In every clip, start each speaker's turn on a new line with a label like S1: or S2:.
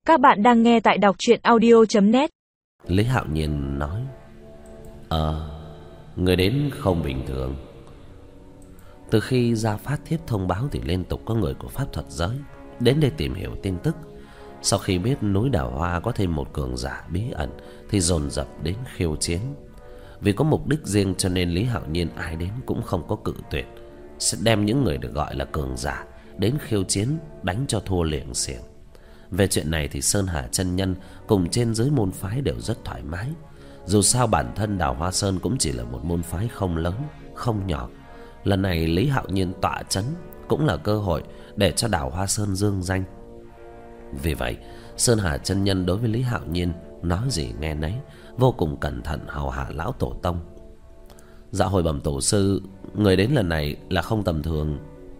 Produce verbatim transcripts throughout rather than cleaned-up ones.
S1: Các bạn đang nghe tại đọc truyện audio chấm net.
S2: Lý Hạo Nhiên nói: Ờ, người đến không bình thường. Từ khi ra phát thiếp thông báo thì liên tục có người của pháp thuật giới đến đây tìm hiểu tin tức. Sau khi biết núi Đào Hoa có thêm một cường giả bí ẩn thì dồn dập đến khiêu chiến. Vì có mục đích riêng cho nên Lý Hạo Nhiên ai đến cũng không có cự tuyệt, sẽ đem những người được gọi là cường giả đến khiêu chiến, đánh cho thua liệng xiềng. Về chuyện này thì Sơn Hà chân nhân cùng trên dưới môn phái đều rất thoải mái. Dù sao bản thân Đào Hoa Sơn cũng chỉ là một môn phái không lớn, không nhỏ. Lần này Lý Hạo Nhiên tọa chấn cũng là cơ hội để cho Đào Hoa Sơn dương danh. Vì vậy Sơn Hà chân nhân đối với Lý Hạo Nhiên nói gì nghe nấy, vô cùng cẩn thận hầu hạ lão tổ tông. Dạ hồi bẩm tổ sư, người đến lần này là không tầm thường.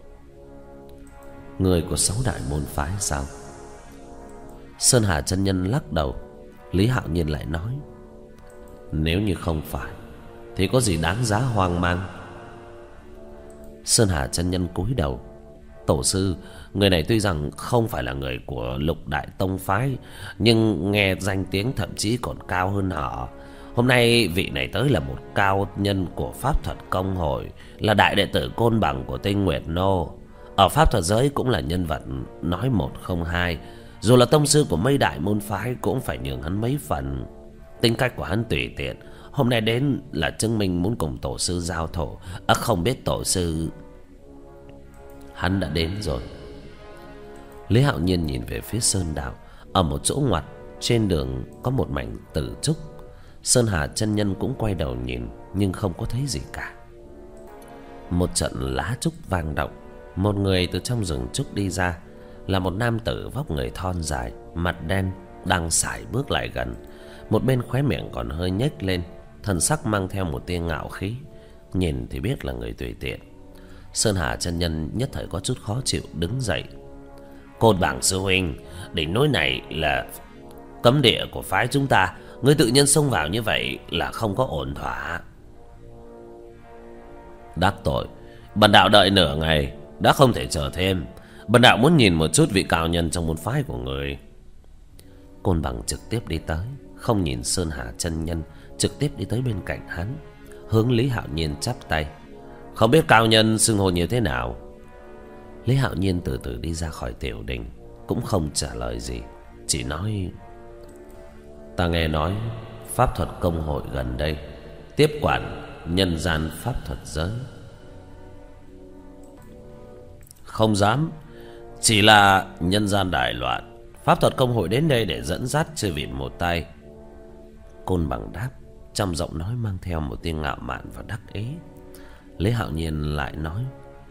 S2: Người của sáu đại môn phái sao? Sơn Hà chân nhân lắc đầu. Lý Hạo Nhiên lại nói: Nếu như không phải thì có gì đáng giá hoang mang. Sơn Hà chân nhân cúi đầu: Tổ sư, người này tuy rằng không phải là người của lục đại tông phái, nhưng nghe danh tiếng thậm chí còn cao hơn họ. Hôm nay vị này tới là một cao nhân của pháp thuật công hội, là đại đệ tử Côn Bằng của Tinh Nguyệt Nô. Ở pháp thuật giới cũng là nhân vật nói một không hai. Dù là tông sư của mấy đại môn phái cũng phải nhường hắn mấy phần. Tính cách của hắn tùy tiện, hôm nay đến là chứng minh muốn cùng tổ sư giao thổ. À, không biết tổ sư... Hắn đã đến rồi. Lý Hạo Nhiên nhìn về phía sơn đạo. Ở một chỗ ngoặt trên đường có một mảnh tử trúc. Sơn Hà chân nhân cũng quay đầu nhìn, nhưng không có thấy gì cả. Một trận lá trúc vang động. Một người từ trong rừng trúc đi ra, là một nam tử vóc người thon dài, mặt đen, đang sải bước lại gần. Một bên khóe miệng còn hơi nhếch lên, thần sắc mang theo một tia ngạo khí, nhìn thì biết là người tùy tiện. Sơn Hà chân nhân nhất thời có chút khó chịu, đứng dậy. Côn Bằng sư huynh, đỉnh núi này là cấm địa của phái chúng ta, ngươi tự nhiên xông vào như vậy là không có ổn thỏa. Đắc tội, bần đạo đợi nửa ngày đã không thể chờ thêm. Bần đạo muốn nhìn một chút vị cao nhân trong môn phái của người. Côn Bằng trực tiếp đi tới, không nhìn Sơn Hà chân nhân, trực tiếp đi tới bên cạnh hắn, hướng Lý Hạo Nhiên chắp tay. Không biết cao nhân xưng hô như thế nào? Lý Hạo Nhiên từ từ đi ra khỏi tiểu đình, cũng không trả lời gì, chỉ nói: Ta nghe nói pháp thuật công hội gần đây tiếp quản nhân gian pháp thuật giới. Không dám, chỉ là nhân gian đại loạn, pháp thuật công hội đến đây để dẫn dắt chư vị một tay. Côn Bằng đáp, trong giọng nói mang theo một tia ngạo mạn và đắc ý. Lý Hạo Nhiên lại nói: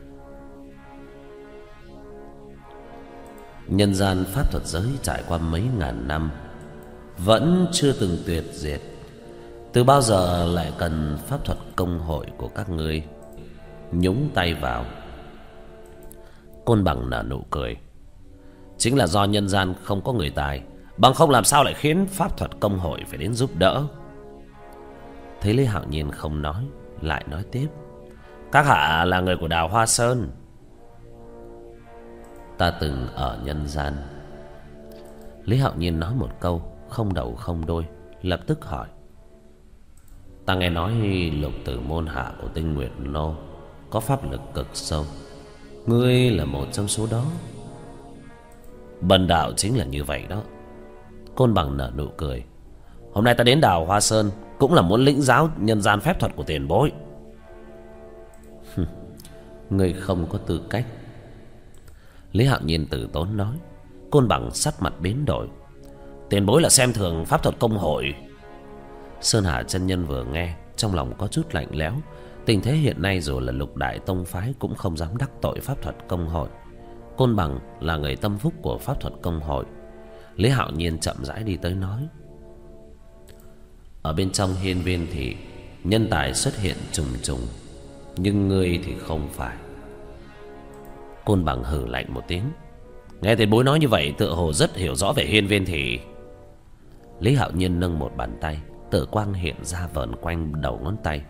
S2: Nhân gian pháp thuật giới trải qua mấy ngàn năm vẫn chưa từng tuyệt diệt, từ bao giờ lại cần pháp thuật công hội của các ngươi nhúng tay vào? Côn Bằng nở nụ cười: Chính là do nhân gian không có người tài, bằng không làm sao lại khiến pháp thuật công hội phải đến giúp đỡ. Thấy Lý Hạo Nhiên không nói, lại nói tiếp: Các hạ là người của Đào Hoa Sơn. Ta từng ở nhân gian. Lý Hạo Nhiên nói một câu không đầu không đuôi, lập tức hỏi: Ta nghe nói lục tử môn hạ của Tinh Nguyệt Nô có pháp lực cực sâu, ngươi là một trong số đó. Bần đạo chính là như vậy đó. Côn Bằng nở nụ cười: Hôm nay ta đến Đào Hoa Sơn cũng là muốn lĩnh giáo nhân gian phép thuật của tiền bối. Ngươi không có tư cách. Lý Hạo Nhiên từ tốn nói. Côn Bằng sắc mặt biến đổi: Tiền bối là xem thường pháp thuật công hội? Sơn Hà chân nhân vừa nghe, trong lòng có chút lạnh lẽo. Tình thế hiện nay dù là lục đại tông phái cũng không dám đắc tội pháp thuật công hội. Côn Bằng là người tâm phúc của pháp thuật công hội. Lý Hạo Nhiên chậm rãi đi tới nói: Ở bên trong hiên viên thì nhân tài xuất hiện trùng trùng, nhưng ngươi thì không phải. Côn Bằng hừ lạnh một tiếng: Nghe tiền bối nói như vậy tựa hồ rất hiểu rõ về hiên viên thì. Lý Hạo Nhiên nâng một bàn tay, tử quang hiện ra vờn quanh đầu ngón tay.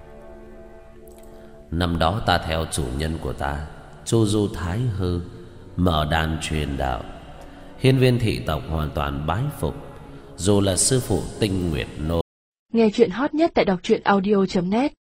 S2: Năm đó ta theo chủ nhân của ta Chu Du Thái Hư mở đàn truyền đạo, Hiên viên thị tộc hoàn toàn bái phục, dù là sư phụ Tinh Nguyệt Nô.
S3: Nghe chuyện hot nhất tại đọc truyện audio chấm net.